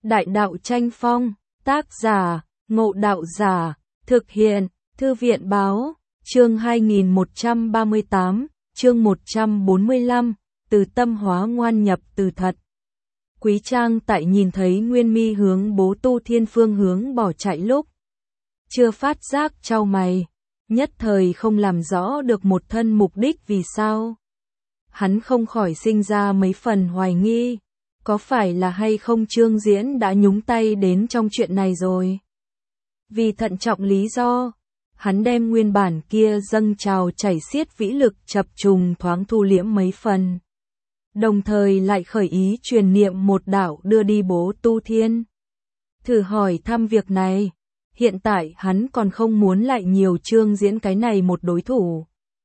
Đại đạo tranh phong, tác giả, Ngộ Đạo Giả, thực hiện, Thư viện báo, chương 2138, chương 145, từ tâm hóa ngoan nhập từ thật. Quý Trang tại nhìn thấy Nguyên Mi hướng Bố Tu Thiên phương hướng bỏ chạy lúc chưa phát giác chau mày, nhất thời không làm rõ được một thân mục đích vì sao. Hắn không khỏi sinh ra mấy phần hoài nghi, có phải là hay không Trương Diễn đã nhúng tay đến trong chuyện này rồi. Vì thận trọng lý do, hắn đem nguyên bản kia dâng trào chảy xiết vĩ lực chập trùng thoáng thu liễm mấy phần. Đồng thời lại khởi ý truyền niệm một đạo đưa đi Bố Tu Thiên. Thử hỏi thăm việc này, hiện tại hắn còn không muốn lại nhiều Trương Diễn cái này một đối thủ.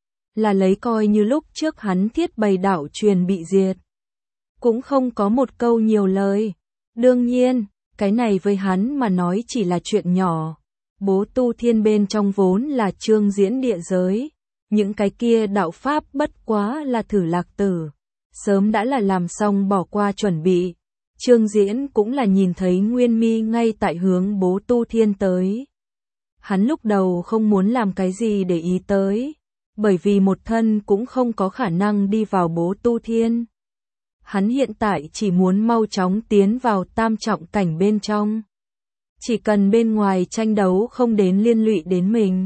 Là lấy coi như lúc trước hắn thiết bày đạo truyền bị diệt. Cũng không có một câu nhiều lời. Đương nhiên, cái này với hắn mà nói chỉ là chuyện nhỏ. Bố Tu Thiên bên trong vốn là Trương Diễn địa giới. Những cái kia đạo pháp bất quá là thử lạc tử. Sớm đã là làm xong bỏ qua chuẩn bị. Trương Diễn cũng là nhìn thấy Nguyên Mi ngay tại hướng Bố Tu Thiên tới. Hắn lúc đầu không muốn làm cái gì để ý tới. Bởi vì một thân cũng không có khả năng đi vào Bố Tu Thiên. Hắn hiện tại chỉ muốn mau chóng tiến vào tam trọng cảnh bên trong. Chỉ cần bên ngoài tranh đấu không đến liên lụy đến mình.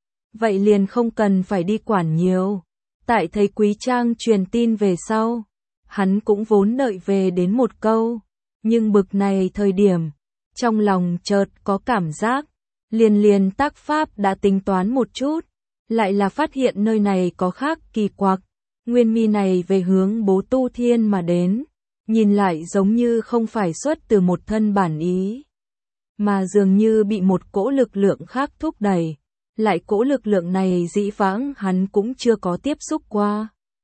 Vậy liền không cần phải đi quản nhiều. Tại thấy Quý Trang truyền tin về sau, hắn cũng vốn đợi về đến một câu. Nhưng bực này thời điểm, trong lòng chợt có cảm giác, liền tác pháp đã tính toán một chút. Lại là phát hiện nơi này có khác kỳ quặc. Nguyên Mi này về hướng Bố Tu Thiên mà đến, nhìn lại giống như không phải xuất từ một thân bản ý, mà dường như bị một cỗ lực lượng khác thúc đẩy. Lại cỗ lực lượng này dĩ vãng hắn cũng chưa có tiếp xúc qua.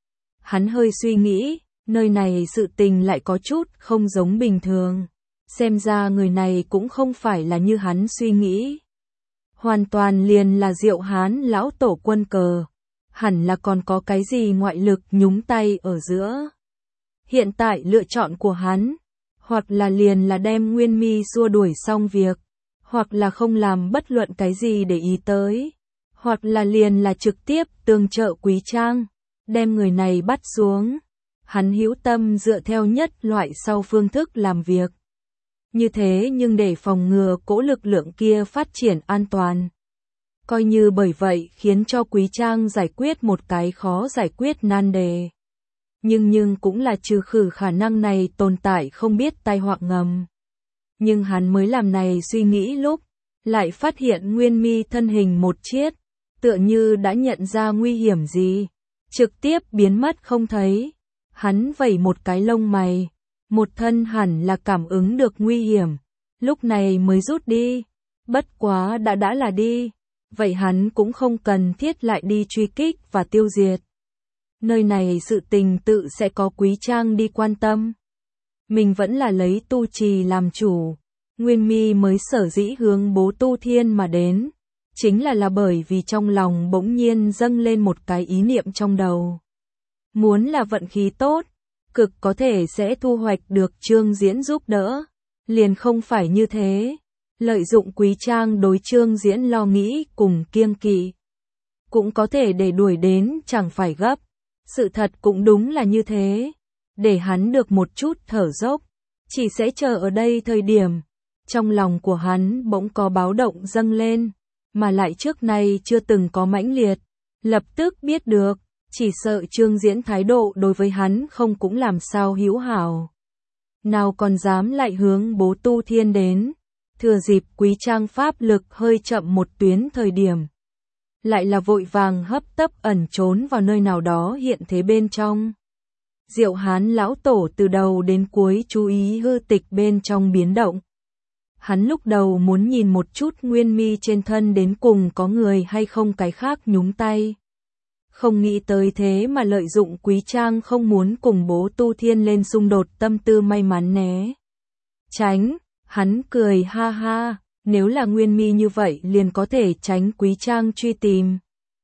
Hắn hơi suy nghĩ, nơi này sự tình lại có chút không giống bình thường. Xem ra người này cũng không phải là như hắn suy nghĩ. Hoàn toàn liền là Diệu Hán lão tổ quân cờ. Hẳn là còn có cái gì ngoại lực nhúng tay ở giữa. Hiện tại lựa chọn của hắn, hoặc là liền là đem Nguyên Mi xua đuổi xong việc, hoặc là không làm bất luận cái gì để ý tới, hoặc là liền là trực tiếp tương trợ Quý Trang, đem người này bắt xuống. Hắn hữu tâm dựa theo nhất loại sau phương thức làm việc. Như thế nhưng để phòng ngừa cỗ lực lượng kia phát triển an toàn. Coi như bởi vậy khiến cho Quý Trang giải quyết một cái khó giải quyết nan đề. Nhưng cũng là trừ khử khả năng này tồn tại không biết tai họa ngầm. Nhưng hắn mới làm này suy nghĩ lúc, lại phát hiện Nguyên Mi thân hình một chiết, tựa như đã nhận ra nguy hiểm gì, trực tiếp biến mất không thấy. Hắn vẩy một cái lông mày, một thân hẳn là cảm ứng được nguy hiểm, lúc này mới rút đi. Bất quá đã là đi. Vậy hắn cũng không cần thiết lại đi truy kích và tiêu diệt. Nơi này sự tình tự sẽ có Quý Trang đi quan tâm. Mình vẫn là lấy tu trì làm chủ. Nguyên Mi mới sở dĩ hướng Bố Tu Thiên mà đến. Chính là bởi vì trong lòng bỗng nhiên dâng lên một cái ý niệm trong đầu. Muốn là vận khí tốt, cực có thể sẽ thu hoạch được Trương Diễn giúp đỡ. Liền không phải như thế. Lợi dụng Quý Trang đối Trương Diễn lo nghĩ cùng kiêng kỵ. Cũng có thể để đuổi đến chẳng phải gấp. Sự thật cũng đúng là như thế. Để hắn được một chút thở dốc. Chỉ sẽ chờ ở đây thời điểm. Trong lòng của hắn bỗng có báo động dâng lên. Mà lại trước nay chưa từng có mãnh liệt. Lập tức biết được. Chỉ sợ Trương Diễn thái độ đối với hắn không cũng làm sao hữu hảo. Nào còn dám lại hướng Bố Tu Thiên đến. Thừa dịp Quý Trang pháp lực hơi chậm một tuyến thời điểm. Lại là vội vàng hấp tấp ẩn trốn vào nơi nào đó hiện thế bên trong. Diệu Hán lão tổ từ đầu đến cuối chú ý hư tịch bên trong biến động. Hắn lúc đầu muốn nhìn một chút Nguyên Mi trên thân đến cùng có người hay không cái khác nhúng tay. Không nghĩ tới thế mà lợi dụng Quý Trang không muốn cùng Bố Tu Thiên lên xung đột tâm tư may mắn né tránh. Hắn cười ha ha, nếu là Nguyên Mi như vậy liền có thể tránh Quý Trang truy tìm.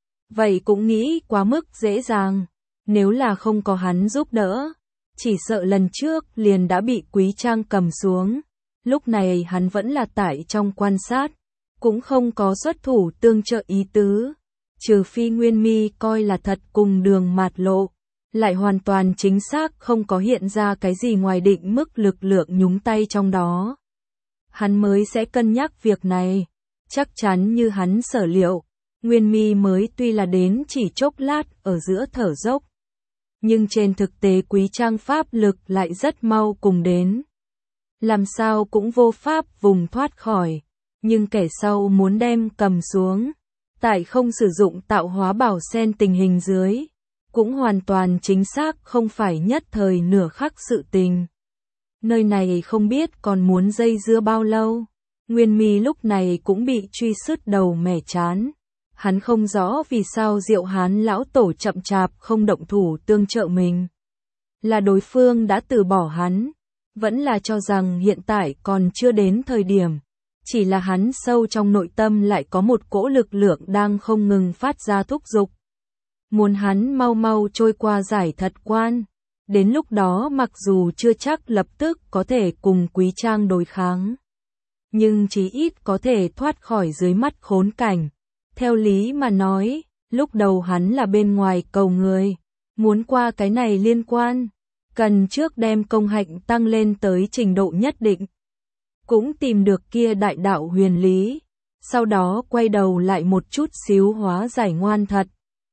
Vậy cũng nghĩ quá mức dễ dàng, nếu là không có hắn giúp đỡ, chỉ sợ lần trước liền đã bị Quý Trang cầm xuống. Lúc này hắn vẫn là tại trong quan sát, cũng không có xuất thủ tương trợ ý tứ, trừ phi Nguyên Mi coi là thật cùng Đường Mạt Lộ, lại hoàn toàn chính xác không có hiện ra cái gì ngoài định mức lực lượng nhúng tay trong đó. Hắn mới sẽ cân nhắc việc này, chắc chắn như hắn sở liệu, Nguyên Mi mới tuy là đến chỉ chốc lát ở giữa thở dốc, nhưng trên thực tế Quý Trang pháp lực lại rất mau cùng đến. Làm sao cũng vô pháp vùng thoát khỏi, nhưng kẻ sau muốn đem cầm xuống, tại không sử dụng tạo hóa bảo sen tình hình dưới, cũng hoàn toàn chính xác không phải nhất thời nửa khắc sự tình. Nơi này không biết còn muốn dây dưa bao lâu, Nguyên Mi lúc này cũng bị truy sứt đầu mẻ chán. Hắn không rõ vì sao Diệu Hán lão tổ chậm chạp không động thủ tương trợ mình. Là đối phương đã từ bỏ hắn, vẫn là cho rằng hiện tại còn chưa đến thời điểm. Chỉ là hắn sâu trong nội tâm lại có một cỗ lực lượng đang không ngừng phát ra thúc giục. Muốn hắn mau mau trôi qua giải thật quan. Đến lúc đó mặc dù chưa chắc lập tức có thể cùng Quý Trang đối kháng, nhưng chí ít có thể thoát khỏi dưới mắt khốn cảnh. Theo lý mà nói, lúc đầu hắn là bên ngoài cầu người, muốn qua cái này liên quan, cần trước đem công hạnh tăng lên tới trình độ nhất định. Cũng tìm được kia đại đạo huyền lý, sau đó quay đầu lại một chút xíu hóa giải ngoan thật.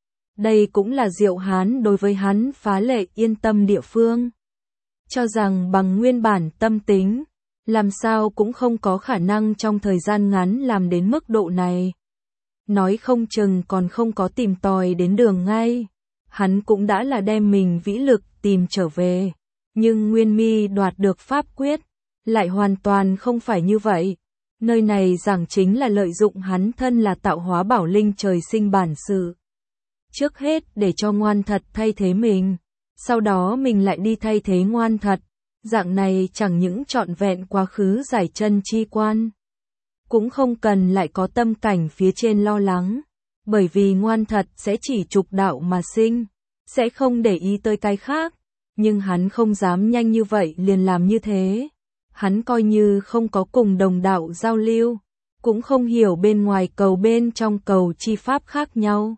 Đây cũng là Diệu Hán đối với hắn phá lệ yên tâm địa phương. Cho rằng bằng nguyên bản tâm tính, làm sao cũng không có khả năng trong thời gian ngắn làm đến mức độ này. Nói không chừng còn không có tìm tòi đến đường ngay. Hắn cũng đã là đem mình vĩ lực tìm trở về. Nhưng Nguyên Mi đoạt được pháp quyết, lại hoàn toàn không phải như vậy. Nơi này giảng chính là lợi dụng hắn thân là tạo hóa bảo linh trời sinh bản sự. Trước hết để cho ngoan thật thay thế mình, sau đó mình lại đi thay thế ngoan thật. Dạng này chẳng những trọn vẹn quá khứ giải chân chi quan, cũng không cần lại có tâm cảnh phía trên lo lắng, bởi vì ngoan thật sẽ chỉ trục đạo mà sinh, sẽ không để ý tới cái khác, nhưng hắn không dám nhanh như vậy liền làm như thế. Hắn coi như không có cùng đồng đạo giao lưu, cũng không hiểu bên ngoài cầu bên trong cầu chi pháp khác nhau.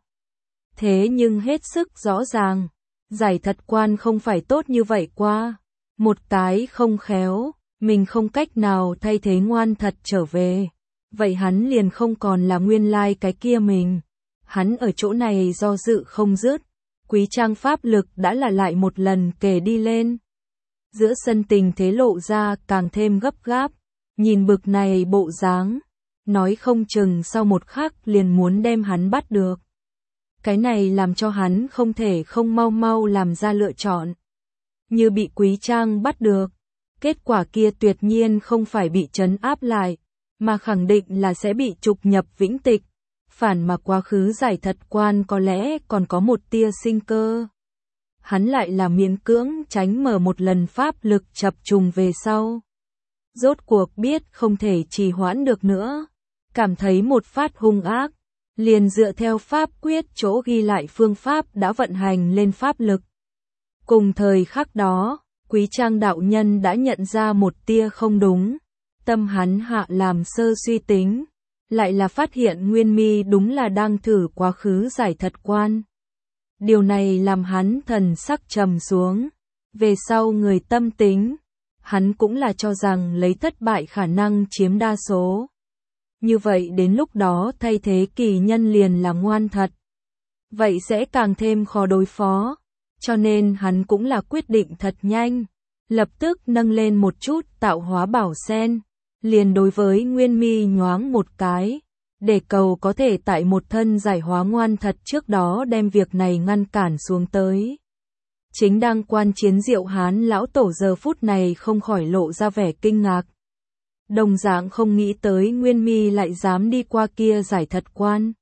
Thế nhưng hết sức rõ ràng, giải thật quan không phải tốt như vậy qua. Một cái không khéo, mình không cách nào thay thế ngoan thật trở về. Vậy hắn liền không còn là nguyên lai cái kia mình. Hắn ở chỗ này do dự không dứt. Quý Trang pháp lực đã là lại một lần kề đi lên. Giữa sân tình thế lộ ra càng thêm gấp gáp. Nhìn bực này bộ dáng, nói không chừng sau một khắc liền muốn đem hắn bắt được. Cái này làm cho hắn không thể không mau mau làm ra lựa chọn. Như bị Quý Trang bắt được, kết quả kia tuyệt nhiên không phải bị trấn áp lại, mà khẳng định là sẽ bị trục nhập vĩnh tịch. Phản mà quá khứ giải thật quan có lẽ còn có một tia sinh cơ. Hắn lại là miễn cưỡng tránh mở một lần pháp lực chập trùng về sau. Rốt cuộc biết không thể trì hoãn được nữa, cảm thấy một phát hung ác, liền dựa theo pháp quyết chỗ ghi lại phương pháp đã vận hành lên pháp lực. Cùng thời khắc đó, Quý Trang đạo nhân đã nhận ra một tia không đúng, tâm hắn hạ làm sơ suy tính, lại là phát hiện Nguyên Mi đúng là đang thử quá khứ giải thật quan. Điều này làm hắn thần sắc trầm xuống, về sau người tâm tính, hắn cũng là cho rằng lấy thất bại khả năng chiếm đa số. Như vậy đến lúc đó thay thế kỳ nhân liền là ngoan thật. Vậy sẽ càng thêm khó đối phó. Cho nên hắn cũng là quyết định thật nhanh, lập tức nâng lên một chút tạo hóa bảo sen, liền đối với Nguyên Mi nhoáng một cái, để cầu có thể tại một thân giải hóa ngoan thật trước đó đem việc này ngăn cản xuống tới. Chính đang quan chiến Diệu Hán lão tổ giờ phút này không khỏi lộ ra vẻ kinh ngạc. Đồng dạng không nghĩ tới Nguyên Mi lại dám đi qua kia giải thật quan.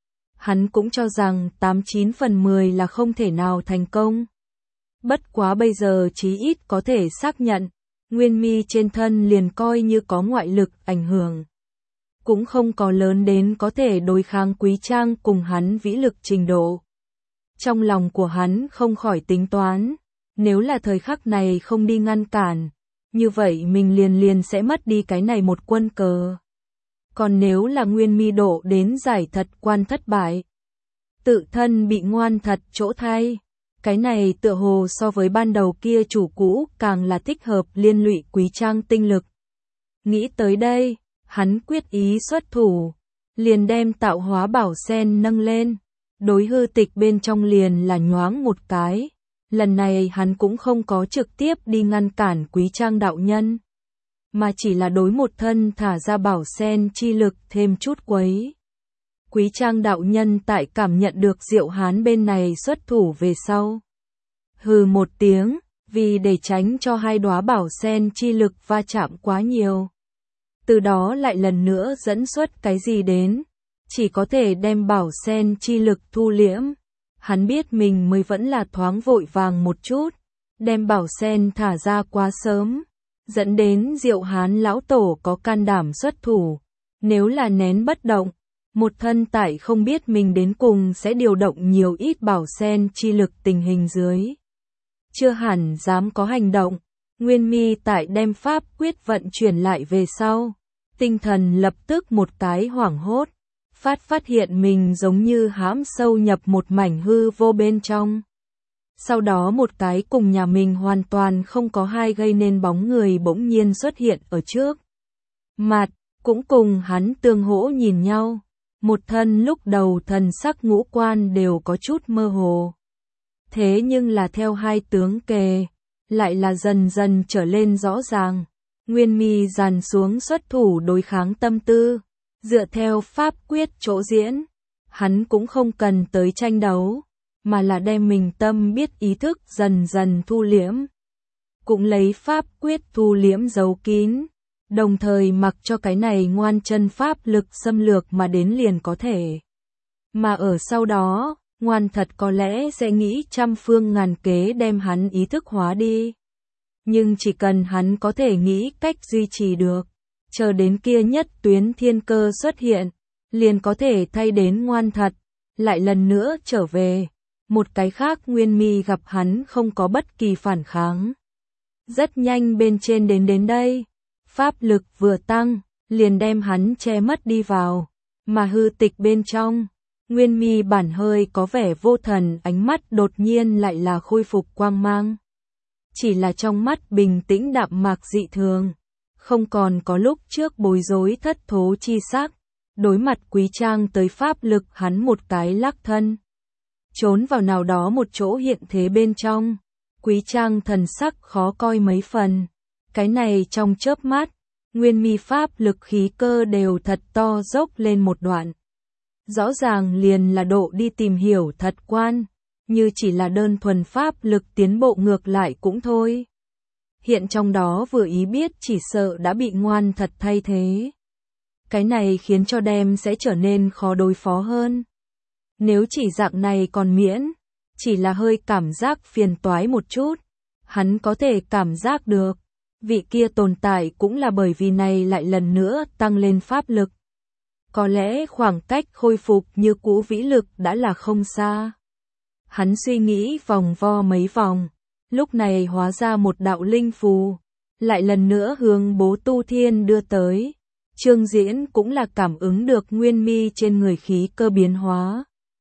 Hắn cũng cho rằng 89 phần 10 là không thể nào thành công. Bất quá bây giờ chí ít có thể xác nhận, Nguyên Mi trên thân liền coi như có ngoại lực ảnh hưởng. Cũng không có lớn đến có thể đối kháng Quý Trang cùng hắn vĩ lực trình độ. Trong lòng của hắn không khỏi tính toán, nếu là thời khắc này không đi ngăn cản, như vậy mình liền sẽ mất đi cái này một quân cờ. Còn nếu là Nguyên Mi độ đến giải thật quan thất bại, tự thân bị ngoan thật chỗ thay, cái này tựa hồ so với ban đầu kia chủ cũ càng là thích hợp liên lụy Quý Trang tinh lực. Nghĩ tới đây, hắn quyết ý xuất thủ, liền đem tạo hóa bảo sen nâng lên, đối hư tịch bên trong liền là nhoáng một cái. Lần này hắn cũng không có trực tiếp đi ngăn cản Quý Trang đạo nhân, mà chỉ là đối một thân thả ra bảo sen chi lực thêm chút quấy. Quý Trang đạo nhân tại cảm nhận được Diệu Hán bên này xuất thủ về sau, hừ một tiếng, vì để tránh cho hai đóa bảo sen chi lực va chạm quá nhiều, từ đó lại lần nữa dẫn xuất cái gì đến, chỉ có thể đem bảo sen chi lực thu liễm. Hắn biết mình mới vẫn là thoáng vội vàng một chút, đem bảo sen thả ra quá sớm, dẫn đến Diệu Hán lão tổ có can đảm xuất thủ. Nếu là nén bất động, một thân tại không biết mình đến cùng sẽ điều động nhiều ít bảo sen chi lực tình hình dưới, chưa hẳn dám có hành động. Nguyên Mi tại đem pháp quyết vận chuyển lại về sau, tinh thần lập tức một cái hoảng hốt, phát hiện mình giống như hãm sâu nhập một mảnh hư vô bên trong. Sau đó một cái cùng nhà mình hoàn toàn không có hai gây nên bóng người bỗng nhiên xuất hiện ở trước mặt, cũng cùng hắn tương hỗ nhìn nhau. Một thân lúc đầu thần sắc ngũ quan đều có chút mơ hồ. Thế nhưng là theo hai tướng kề, lại là dần dần trở lên rõ ràng. Nguyên Mi dàn xuống xuất thủ đối kháng tâm tư, dựa theo pháp quyết chỗ diễn, hắn cũng không cần tới tranh đấu, mà là đem mình tâm biết ý thức dần dần thu liễm. Cũng lấy pháp quyết thu liễm giấu kín, đồng thời mặc cho cái này ngoan chân pháp lực xâm lược mà đến liền có thể. Mà ở sau đó, ngoan thật có lẽ sẽ nghĩ trăm phương ngàn kế đem hắn ý thức hóa đi. Nhưng chỉ cần hắn có thể nghĩ cách duy trì được, chờ đến kia nhất tuyến thiên cơ xuất hiện, liền có thể thay đến ngoan thật, lại lần nữa trở về. Một cái khác Nguyên Mi gặp hắn không có bất kỳ phản kháng. Rất nhanh bên trên đến đây, pháp lực vừa tăng, liền đem hắn che mất đi vào, mà hư tịch bên trong, Nguyên Mi bản hơi có vẻ vô thần, ánh mắt đột nhiên lại là khôi phục quang mang. Chỉ là trong mắt bình tĩnh đạm mạc dị thường, không còn có lúc trước bối rối thất thố chi sắc. Đối mặt Quý Trang tới pháp lực hắn một cái lắc thân, trốn vào nào đó một chỗ hiện thế bên trong. Quý Trang thần sắc khó coi mấy phần, cái này trong chớp mắt, Nguyên Mi pháp lực khí cơ đều thật to dốc lên một đoạn. Rõ ràng liền là độ đi tìm hiểu thật quan, như chỉ là đơn thuần pháp lực tiến bộ ngược lại cũng thôi. Hiện trong đó vừa ý biết chỉ sợ đã bị ngoan thật thay thế. Cái này khiến cho đem sẽ trở nên khó đối phó hơn. Nếu chỉ dạng này còn miễn, chỉ là hơi cảm giác phiền toái một chút, hắn có thể cảm giác được, vị kia tồn tại cũng là bởi vì này lại lần nữa tăng lên pháp lực. Có lẽ khoảng cách khôi phục như cũ vĩ lực đã là không xa. Hắn suy nghĩ vòng vo mấy vòng, lúc này hóa ra một đạo linh phù, lại lần nữa hướng Bố Tu Thiên đưa tới. Trương Diễn cũng là cảm ứng được Nguyên Mi trên người khí cơ biến hóa.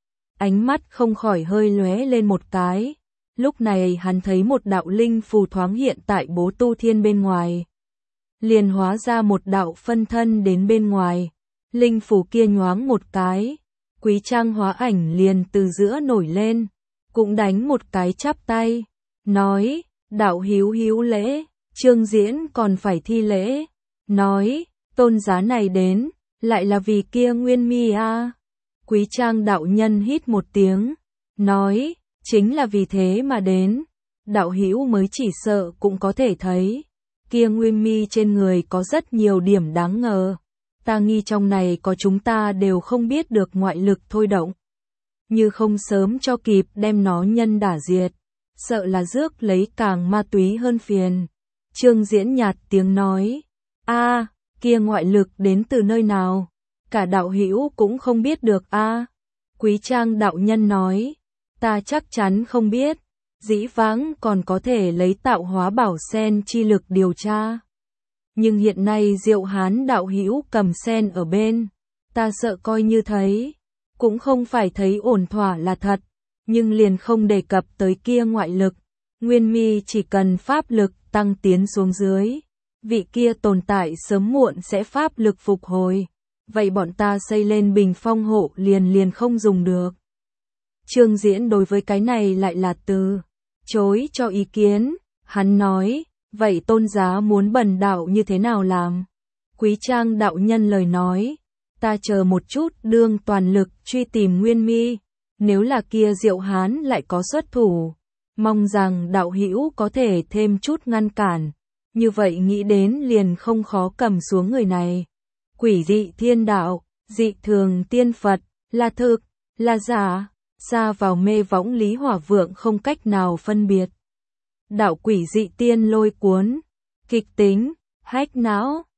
Ánh mắt không khỏi hơi lóe lên một cái. Lúc này hắn thấy một đạo linh phù thoáng hiện tại Bố Tu Thiên bên ngoài. Liền hóa ra một đạo phân thân đến bên ngoài. Linh phù kia nhoáng một cái. Quý Trang hóa ảnh liền từ giữa nổi lên. Cũng đánh một cái chắp tay. Nói, đạo hiếu lễ. Trương Diễn còn phải thi lễ. Nói, tôn giá này đến, lại là vì kia Nguyên Mi a. Quý Trang đạo nhân hít một tiếng, nói, chính là vì thế mà đến. Đạo hữu mới chỉ sợ cũng có thể thấy, kia Nguyên Mi trên người có rất nhiều điểm đáng ngờ. Ta nghi trong này có chúng ta đều không biết được ngoại lực thôi động. Như không sớm cho kịp đem nó nhân đả diệt, sợ là rước lấy càng ma túy hơn phiền. Trương Diễn nhạt tiếng nói, a, kia ngoại lực đến từ nơi nào? Cả đạo hữu cũng không biết được a. Quý Trang đạo nhân nói, ta chắc chắn không biết. dĩ vãng còn có thể lấy tạo hóa bảo sen chi lực điều tra. Nhưng hiện nay Diệu Hán đạo hữu cầm sen ở bên, ta sợ coi như thấy, cũng không phải thấy ổn thỏa là thật, nhưng liền không đề cập tới kia ngoại lực. Nguyên Mi chỉ cần pháp lực tăng tiến xuống dưới, vị kia tồn tại sớm muộn sẽ pháp lực phục hồi, vậy bọn ta xây lên bình phong hộ liền không dùng được. Trương Diễn đối với cái này lại là từ chối cho ý kiến, hắn nói, vậy tôn giá muốn bần đạo như thế nào làm? Quý Trang đạo nhân lời nói, ta chờ một chút đương toàn lực truy tìm Nguyên Mi, nếu là kia Diệu Hán lại có xuất thủ, mong rằng đạo hữu có thể thêm chút ngăn cản, như vậy nghĩ đến liền không khó cầm xuống người này. Quỷ dị thiên đạo, dị thường tiên Phật, là thực, là giả, xa vào mê võng Lý Hỏa Vượng không cách nào phân biệt. Đạo quỷ dị tiên lôi cuốn, kịch tính, hách não.